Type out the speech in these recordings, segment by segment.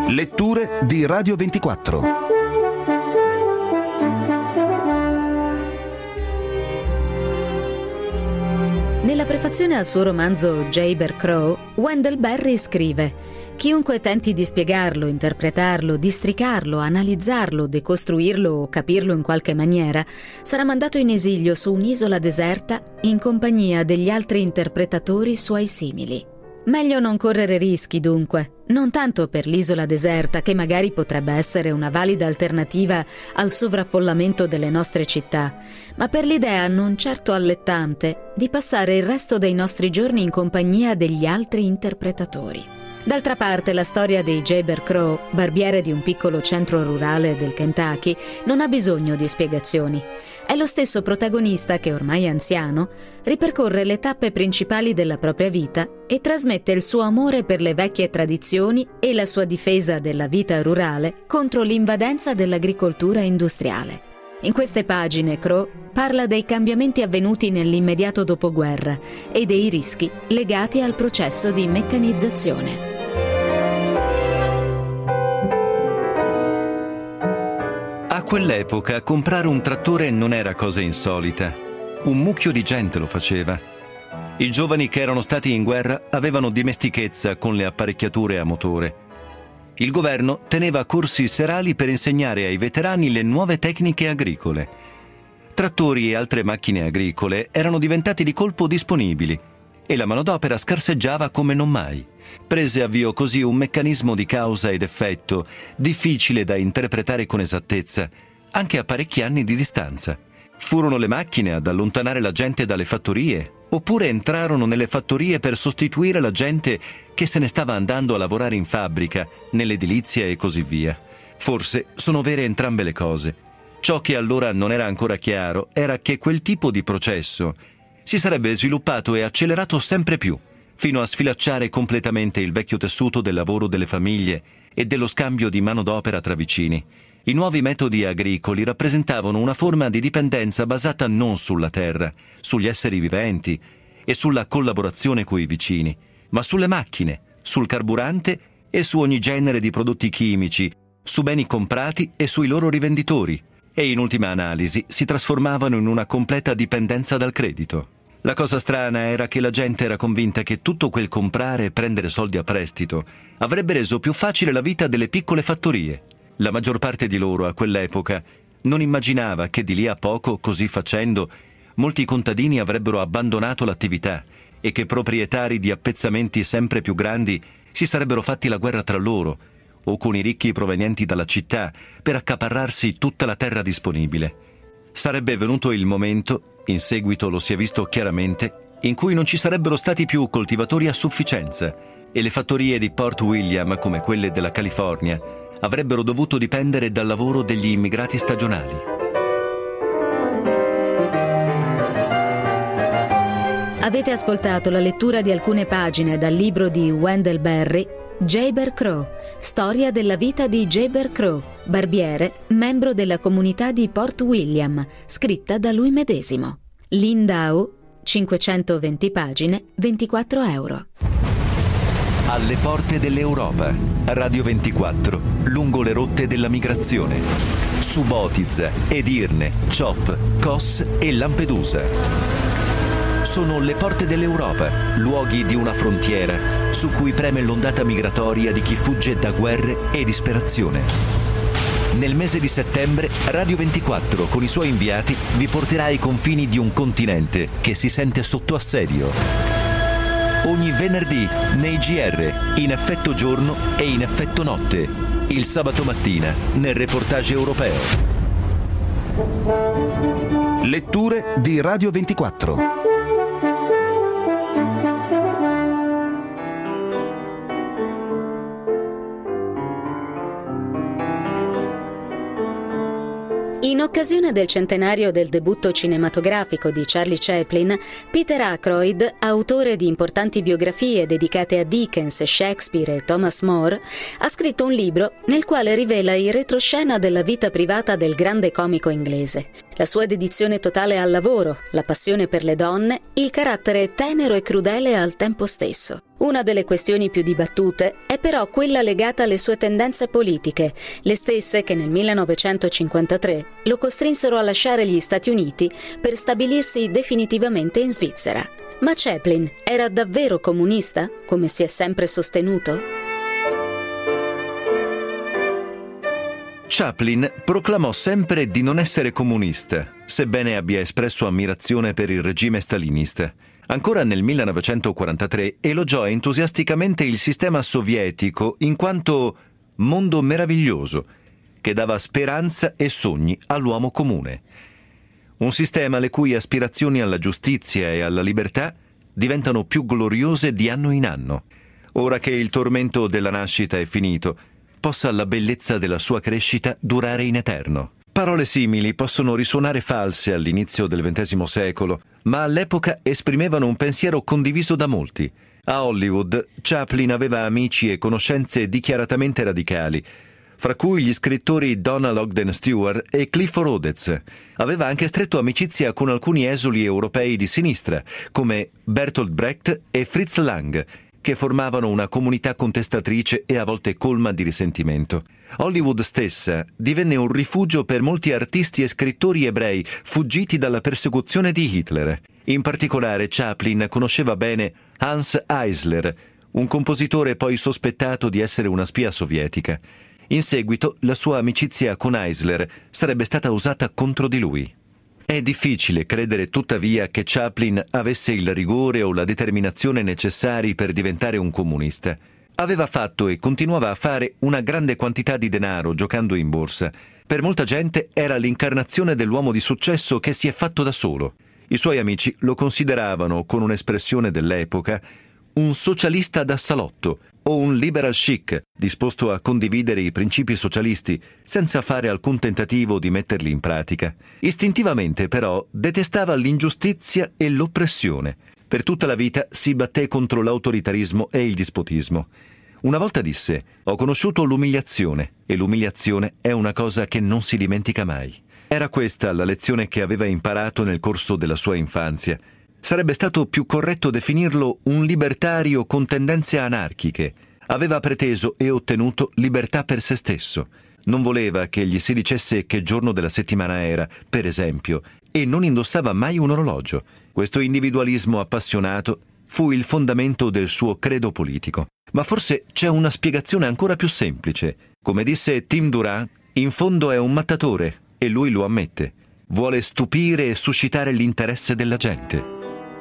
Letture di Radio 24. Nella prefazione al suo romanzo Jayber Crow, Wendell Berry scrive: chiunque tenti di spiegarlo, interpretarlo, districarlo, analizzarlo, decostruirlo o capirlo in qualche maniera, sarà mandato in esilio su un'isola deserta in compagnia degli altri interpretatori suoi simili. Meglio non correre rischi, dunque, non tanto per l'isola deserta, che magari potrebbe essere una valida alternativa al sovraffollamento delle nostre città, ma per l'idea non certo allettante di passare il resto dei nostri giorni in compagnia degli altri interpretatori. D'altra parte, la storia di Jayber Crow, barbiere di un piccolo centro rurale del Kentucky, non ha bisogno di spiegazioni. È lo stesso protagonista che, ormai anziano, ripercorre le tappe principali della propria vita e trasmette il suo amore per le vecchie tradizioni e la sua difesa della vita rurale contro l'invadenza dell'agricoltura industriale. In queste pagine Crow parla dei cambiamenti avvenuti nell'immediato dopoguerra e dei rischi legati al processo di meccanizzazione. A quell'epoca comprare un trattore non era cosa insolita. Un mucchio di gente lo faceva. I giovani che erano stati in guerra avevano dimestichezza con le apparecchiature a motore. Il governo teneva corsi serali per insegnare ai veterani le nuove tecniche agricole. Trattori e altre macchine agricole erano diventati di colpo disponibili e la manodopera scarseggiava come non mai. Prese avvio così un meccanismo di causa ed effetto difficile da interpretare con esattezza, anche a parecchi anni di distanza. Furono le macchine ad allontanare la gente dalle fattorie, oppure entrarono nelle fattorie per sostituire la gente che se ne stava andando a lavorare in fabbrica, nell'edilizia e così via. Forse sono vere entrambe le cose. Ciò che allora non era ancora chiaro era che quel tipo di processo si sarebbe sviluppato e accelerato sempre più, fino a sfilacciare completamente il vecchio tessuto del lavoro delle famiglie e dello scambio di manodopera tra vicini. I nuovi metodi agricoli rappresentavano una forma di dipendenza basata non sulla terra, sugli esseri viventi e sulla collaborazione coi vicini, ma sulle macchine, sul carburante e su ogni genere di prodotti chimici, su beni comprati e sui loro rivenditori, e in ultima analisi si trasformavano in una completa dipendenza dal credito. La cosa strana era che la gente era convinta che tutto quel comprare e prendere soldi a prestito avrebbe reso più facile la vita delle piccole fattorie. La maggior parte di loro a quell'epoca non immaginava che di lì a poco, così facendo, molti contadini avrebbero abbandonato l'attività e che proprietari di appezzamenti sempre più grandi si sarebbero fatti la guerra tra loro o con i ricchi provenienti dalla città per accaparrarsi tutta la terra disponibile. Sarebbe venuto il momento, in seguito lo si è visto chiaramente, in cui non ci sarebbero stati più coltivatori a sufficienza e le fattorie di Port William, come quelle della California, avrebbero dovuto dipendere dal lavoro degli immigrati stagionali. Avete ascoltato la lettura di alcune pagine dal libro di Wendell Berry, Jayber Crow, storia della vita di Jayber Crow, barbiere, membro della comunità di Port William, scritta da lui medesimo. Lindau, 520 pagine, 24 euro. Alle porte dell'Europa, Radio 24, lungo le rotte della migrazione, su Botizza, Edirne, Ciop, Kos e Lampedusa. Sono le porte dell'Europa, luoghi di una frontiera su cui preme l'ondata migratoria di chi fugge da guerre e disperazione. Nel mese di settembre, Radio 24 con i suoi inviati vi porterà ai confini di un continente che si sente sotto assedio. Ogni venerdì nei GR, in effetto giorno e in effetto notte, il sabato mattina nel reportage europeo. Letture di Radio 24. In occasione del centenario del debutto cinematografico di Charlie Chaplin, Peter Ackroyd, autore di importanti biografie dedicate a Dickens, Shakespeare e Thomas More, ha scritto un libro nel quale rivela il retroscena della vita privata del grande comico inglese. La sua dedizione totale al lavoro, la passione per le donne, il carattere tenero e crudele al tempo stesso. Una delle questioni più dibattute è però quella legata alle sue tendenze politiche, le stesse che nel 1953 lo costrinsero a lasciare gli Stati Uniti per stabilirsi definitivamente in Svizzera. Ma Chaplin era davvero comunista, come si è sempre sostenuto? Chaplin proclamò sempre di non essere comunista, sebbene abbia espresso ammirazione per il regime stalinista. Ancora nel 1943 elogiò entusiasticamente il sistema sovietico in quanto mondo meraviglioso, che dava speranza e sogni all'uomo comune. Un sistema le cui aspirazioni alla giustizia e alla libertà diventano più gloriose di anno in anno. Ora che il tormento della nascita è finito, possa la bellezza della sua crescita durare in eterno. Parole simili possono risuonare false all'inizio del XX secolo, ma all'epoca esprimevano un pensiero condiviso da molti. A Hollywood, Chaplin aveva amici e conoscenze dichiaratamente radicali, fra cui gli scrittori Donald Ogden Stewart e Clifford Odets. Aveva anche stretto amicizia con alcuni esuli europei di sinistra, come Bertolt Brecht e Fritz Lang, che formavano una comunità contestatrice e a volte colma di risentimento. Hollywood stessa divenne un rifugio per molti artisti e scrittori ebrei fuggiti dalla persecuzione di Hitler. In particolare Chaplin conosceva bene Hans Eisler, un compositore poi sospettato di essere una spia sovietica. In seguito la sua amicizia con Eisler sarebbe stata usata contro di lui. È difficile credere tuttavia che Chaplin avesse il rigore o la determinazione necessari per diventare un comunista. Aveva fatto e continuava a fare una grande quantità di denaro giocando in borsa. Per molta gente era l'incarnazione dell'uomo di successo che si è fatto da solo. I suoi amici lo consideravano, con un'espressione dell'epoca, un socialista da salotto o un liberal chic disposto a condividere i principi socialisti senza fare alcun tentativo di metterli in pratica. Istintivamente però detestava l'ingiustizia e l'oppressione. Per tutta la vita si batté contro l'autoritarismo e il dispotismo. Una volta disse: «Ho conosciuto l'umiliazione e l'umiliazione è una cosa che non si dimentica mai». Era questa la lezione che aveva imparato nel corso della sua infanzia. Sarebbe stato più corretto definirlo un libertario con tendenze anarchiche. Aveva preteso e ottenuto libertà per se stesso. Non voleva che gli si dicesse che giorno della settimana era, per esempio, e non indossava mai un orologio. Questo individualismo appassionato fu il fondamento del suo credo politico. Ma forse c'è una spiegazione ancora più semplice. Come disse Tim Durant, in fondo è un mattatore, e lui lo ammette. Vuole stupire e suscitare l'interesse della gente.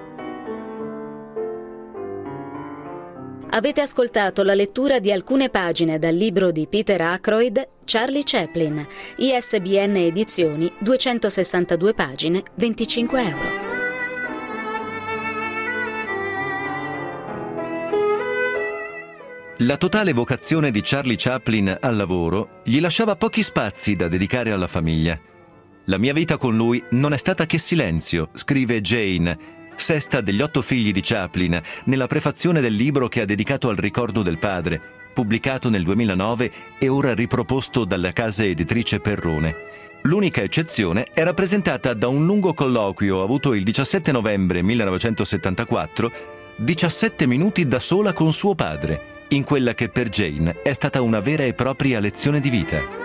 Avete ascoltato la lettura di alcune pagine dal libro di Peter Ackroyd, Charlie Chaplin, ISBN Edizioni, 262 pagine, 25 euro. La totale vocazione di Charlie Chaplin al lavoro gli lasciava pochi spazi da dedicare alla famiglia. «La mia vita con lui non è stata che silenzio», scrive Jane, sesta degli 8 figli di Chaplin, nella prefazione del libro che ha dedicato al ricordo del padre, pubblicato nel 2009 e ora riproposto dalla casa editrice Perrone. L'unica eccezione è rappresentata da un lungo colloquio avuto il 17 novembre 1974, 17 minuti da sola con suo padre, in quella che per Jane è stata una vera e propria lezione di vita.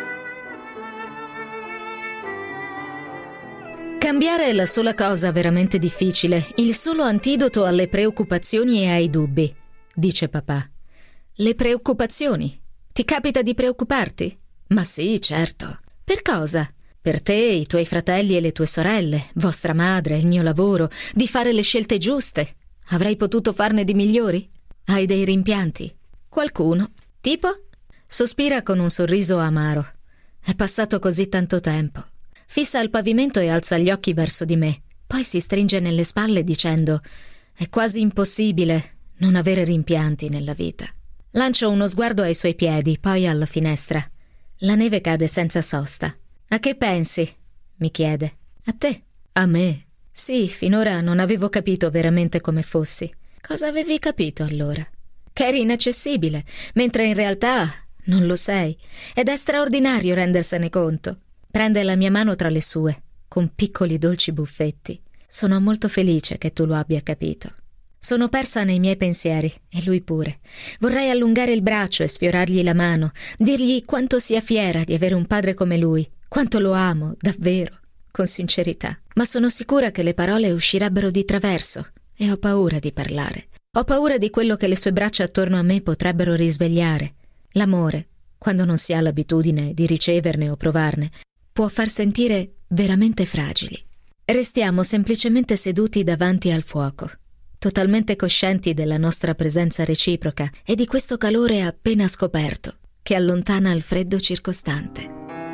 Cambiare è la sola cosa veramente difficile, il solo antidoto alle preoccupazioni e ai dubbi, dice papà. Le preoccupazioni? Ti capita di preoccuparti? Ma sì, certo. Per cosa? Per te, i tuoi fratelli e le tue sorelle, vostra madre, il mio lavoro, di fare le scelte giuste. Avrei potuto farne di migliori? Hai dei rimpianti? Qualcuno? Tipo? Sospira con un sorriso amaro. È passato così tanto tempo. Fissa il pavimento e alza gli occhi verso di me. Poi si stringe nelle spalle dicendo: «È quasi impossibile non avere rimpianti nella vita». Lancio uno sguardo ai suoi piedi, poi alla finestra. La neve cade senza sosta. «A che pensi?» mi chiede. «A te?» «A me?» «Sì, finora non avevo capito veramente come fossi». «Cosa avevi capito allora?» «Che eri inaccessibile, mentre in realtà non lo sei. Ed è straordinario rendersene conto». Prende la mia mano tra le sue, con piccoli dolci buffetti. «Sono molto felice che tu lo abbia capito». Sono persa nei miei pensieri, e lui pure. Vorrei allungare il braccio e sfiorargli la mano, dirgli quanto sia fiera di avere un padre come lui, quanto lo amo, davvero, con sincerità. Ma sono sicura che le parole uscirebbero di traverso, e ho paura di parlare. Ho paura di quello che le sue braccia attorno a me potrebbero risvegliare. L'amore, quando non si ha l'abitudine di riceverne o provarne, può far sentire veramente fragili. Restiamo semplicemente seduti davanti al fuoco, totalmente coscienti della nostra presenza reciproca e di questo calore appena scoperto, che allontana il freddo circostante.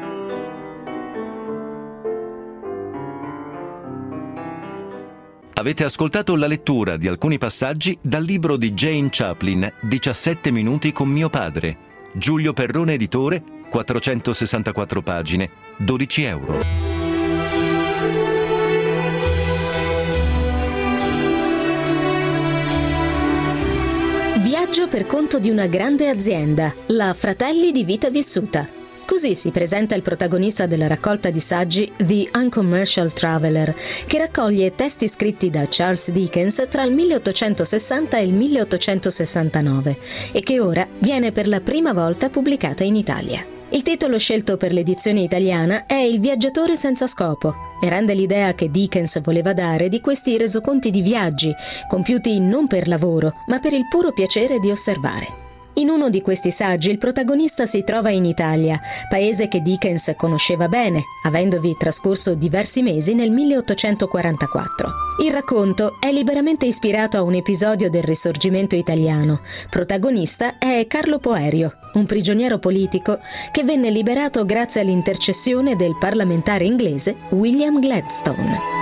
Avete ascoltato la lettura di alcuni passaggi dal libro di Jane Chaplin, 17 minuti con mio padre. Giulio Perrone editore, 464 pagine, 12 euro. Viaggio per conto di una grande azienda, la Fratelli di Vita Vissuta. Così si presenta il protagonista della raccolta di saggi The Uncommercial Traveler, che raccoglie testi scritti da Charles Dickens tra il 1860 e il 1869 e che ora viene per la prima volta pubblicata in Italia. Il titolo scelto per l'edizione italiana è Il viaggiatore senza scopo e rende l'idea che Dickens voleva dare di questi resoconti di viaggi, compiuti non per lavoro, ma per il puro piacere di osservare. In uno di questi saggi il protagonista si trova in Italia, paese che Dickens conosceva bene, avendovi trascorso diversi mesi nel 1844. Il racconto è liberamente ispirato a un episodio del Risorgimento italiano. Protagonista è Carlo Poerio, un prigioniero politico che venne liberato grazie all'intercessione del parlamentare inglese William Gladstone.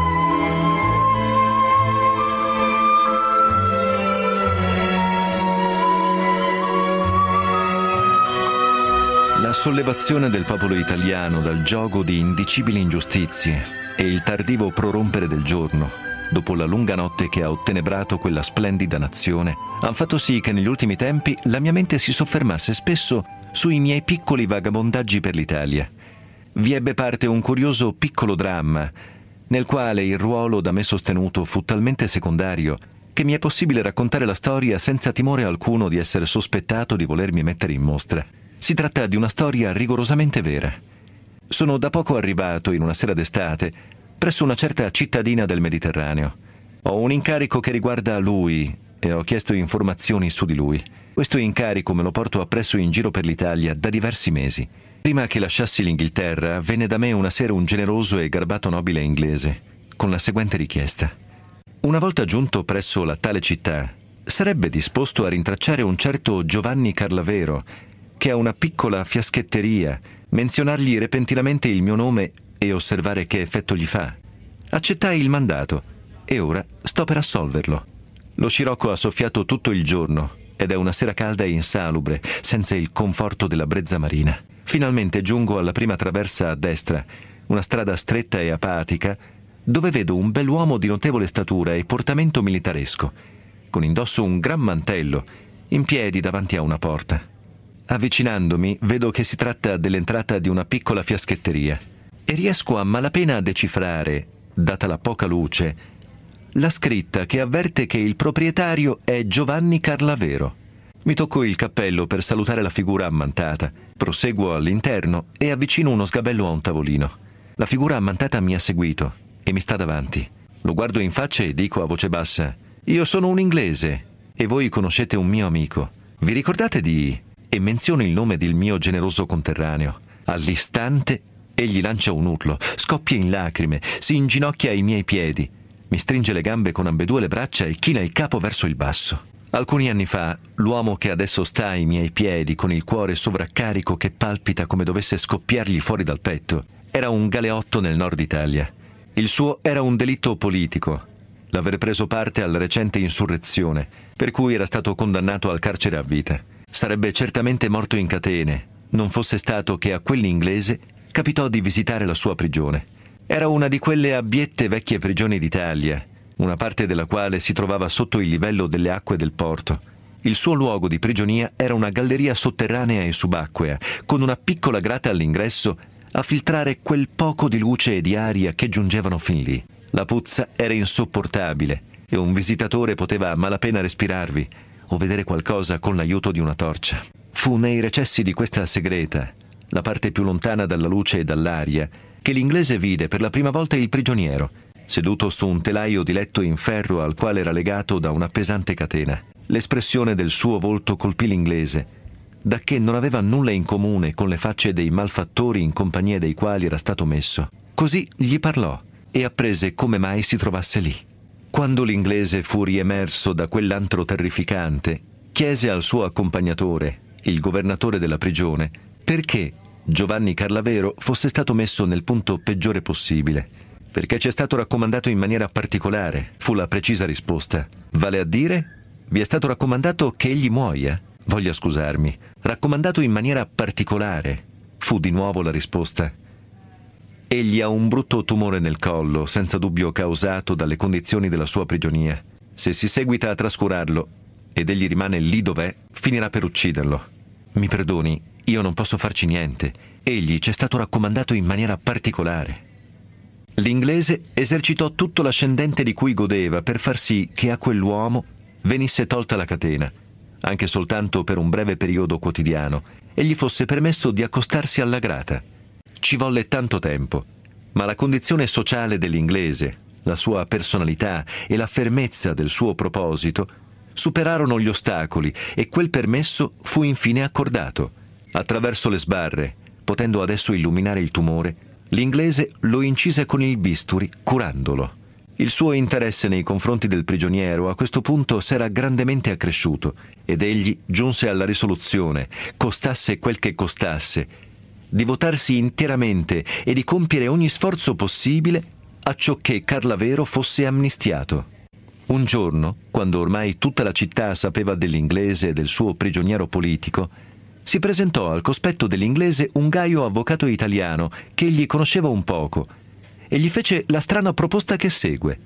La sollevazione del popolo italiano dal giogo di indicibili ingiustizie e il tardivo prorompere del giorno, dopo la lunga notte che ha ottenebrato quella splendida nazione, hanno fatto sì che negli ultimi tempi la mia mente si soffermasse spesso sui miei piccoli vagabondaggi per l'Italia. Vi ebbe parte un curioso piccolo dramma, nel quale il ruolo da me sostenuto fu talmente secondario che mi è possibile raccontare la storia senza timore alcuno di essere sospettato di volermi mettere in mostra. Si tratta di una storia rigorosamente vera. Sono da poco arrivato in una sera d'estate presso una certa cittadina del Mediterraneo. Ho un incarico che riguarda lui e ho chiesto informazioni su di lui. Questo incarico me lo porto appresso in giro per l'Italia da diversi mesi. Prima che lasciassi l'Inghilterra, venne da me una sera un generoso e garbato nobile inglese, con la seguente richiesta. Una volta giunto presso la tale città, sarebbe disposto a rintracciare un certo Giovanni Carlavero, che ha una piccola fiaschetteria, menzionargli repentinamente il mio nome e osservare che effetto gli fa. Accettai il mandato e ora sto per assolverlo. Lo scirocco ha soffiato tutto il giorno ed è una sera calda e insalubre, senza il conforto della brezza marina. Finalmente giungo alla prima traversa a destra, una strada stretta e apatica, dove vedo un bell'uomo di notevole statura e portamento militaresco, con indosso un gran mantello, in piedi davanti a una porta. Avvicinandomi, vedo che si tratta dell'entrata di una piccola fiaschetteria e riesco a malapena a decifrare, data la poca luce, la scritta che avverte che il proprietario è Giovanni Carlavero. Mi tocco il cappello per salutare la figura ammantata, proseguo all'interno e avvicino uno sgabello a un tavolino. La figura ammantata mi ha seguito e mi sta davanti. Lo guardo in faccia e dico a voce bassa: «Io sono un inglese e voi conoscete un mio amico. Vi ricordate di...» e menziono il nome del mio generoso conterraneo. All'istante egli lancia un urlo, scoppia in lacrime, si inginocchia ai miei piedi, mi stringe le gambe con ambedue le braccia e china il capo verso il basso. Alcuni anni fa, l'uomo che adesso sta ai miei piedi con il cuore sovraccarico che palpita come dovesse scoppiargli fuori dal petto, era un galeotto nel nord Italia. Il suo era un delitto politico, l'aver preso parte alla recente insurrezione, per cui era stato condannato al carcere a vita. Sarebbe certamente morto in catene, non fosse stato che a quell'inglese capitò di visitare la sua prigione. Era una di quelle abbiette vecchie prigioni d'Italia, una parte della quale si trovava sotto il livello delle acque del porto. Il suo luogo di prigionia era una galleria sotterranea e subacquea, con una piccola grata all'ingresso a filtrare quel poco di luce e di aria che giungevano fin lì. La puzza era insopportabile e un visitatore poteva a malapena respirarvi o vedere qualcosa con l'aiuto di una torcia. Fu nei recessi di questa segreta, la parte più lontana dalla luce e dall'aria, che l'inglese vide per la prima volta il prigioniero, seduto su un telaio di letto in ferro al quale era legato da una pesante catena. L'espressione del suo volto colpì l'inglese, dacché non aveva nulla in comune con le facce dei malfattori in compagnia dei quali era stato messo. Così gli parlò e apprese come mai si trovasse lì. Quando l'inglese fu riemerso da quell'antro terrificante, chiese al suo accompagnatore, il governatore della prigione, perché Giovanni Carlavero fosse stato messo nel punto peggiore possibile. Perché ci è stato raccomandato in maniera particolare, fu la precisa risposta. Vale a dire, vi è stato raccomandato che egli muoia? Voglia scusarmi, raccomandato in maniera particolare, fu di nuovo la risposta. Egli ha un brutto tumore nel collo, senza dubbio causato dalle condizioni della sua prigionia. Se si seguita a trascurarlo ed egli rimane lì dov'è, finirà per ucciderlo. Mi perdoni, io non posso farci niente. Egli ci è stato raccomandato in maniera particolare. L'inglese esercitò tutto l'ascendente di cui godeva per far sì che a quell'uomo venisse tolta la catena, anche soltanto per un breve periodo quotidiano, e gli fosse permesso di accostarsi alla grata. Ci volle tanto tempo, ma la condizione sociale dell'inglese, la sua personalità e la fermezza del suo proposito superarono gli ostacoli e quel permesso fu infine accordato. Attraverso le sbarre, potendo adesso illuminare il tumore, l'inglese lo incise con il bisturi, curandolo. Il suo interesse nei confronti del prigioniero a questo punto s'era grandemente accresciuto ed egli giunse alla risoluzione, costasse quel che costasse, di votarsi interamente e di compiere ogni sforzo possibile acciocché Carlavero fosse amnistiato. Un giorno, quando ormai tutta la città sapeva dell'inglese e del suo prigioniero politico, si presentò al cospetto dell'inglese un gaio avvocato italiano che egli conosceva un poco e gli fece la strana proposta che segue: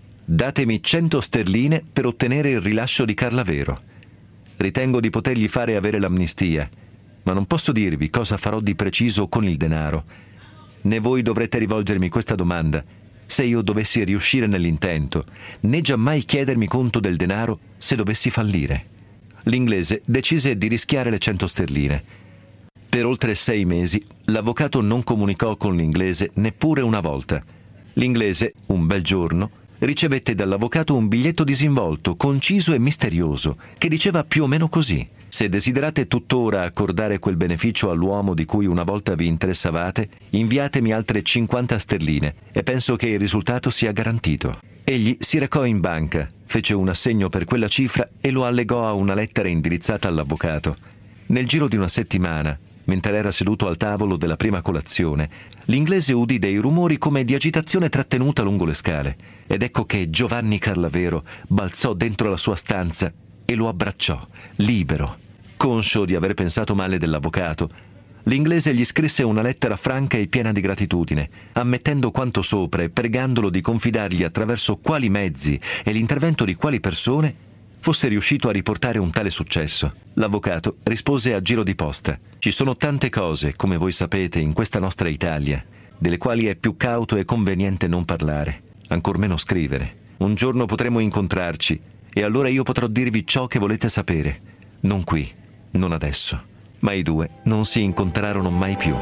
datemi 100 sterline per ottenere il rilascio di Carlavero. Ritengo di potergli fare avere l'amnistia, ma non posso dirvi cosa farò di preciso con il denaro. Né voi dovrete rivolgermi questa domanda se io dovessi riuscire nell'intento, né giammai chiedermi conto del denaro se dovessi fallire. L'inglese decise di rischiare le 100 sterline. Per oltre 6 mesi l'avvocato non comunicò con l'inglese neppure una volta. L'inglese, un bel giorno, ricevette dall'avvocato un biglietto disinvolto, conciso e misterioso, che diceva più o meno così: se desiderate tuttora accordare quel beneficio all'uomo di cui una volta vi interessavate, inviatemi altre 50 sterline e penso che il risultato sia garantito. Egli si recò in banca, fece un assegno per quella cifra e lo allegò a una lettera indirizzata all'avvocato. Nel giro di una settimana, mentre era seduto al tavolo della prima colazione, l'inglese udì dei rumori come di agitazione trattenuta lungo le scale, ed ecco che Giovanni Carlavero balzò dentro la sua stanza e lo abbracciò, libero. Conscio di aver pensato male dell'avvocato, l'inglese gli scrisse una lettera franca e piena di gratitudine, ammettendo quanto sopra e pregandolo di confidargli attraverso quali mezzi e l'intervento di quali persone fosse riuscito a riportare un tale successo. L'avvocato rispose a giro di posta: ci sono tante cose, come voi sapete, in questa nostra Italia, delle quali è più cauto e conveniente non parlare, ancor meno scrivere. Un giorno potremo incontrarci e allora io potrò dirvi ciò che volete sapere. Non qui, non adesso. Ma i due non si incontrarono mai più.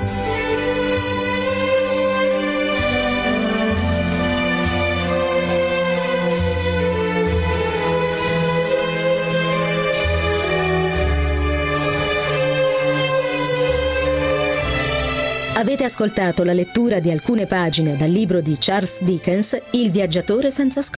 Avete ascoltato la lettura di alcune pagine dal libro di Charles Dickens, Il viaggiatore senza scopo.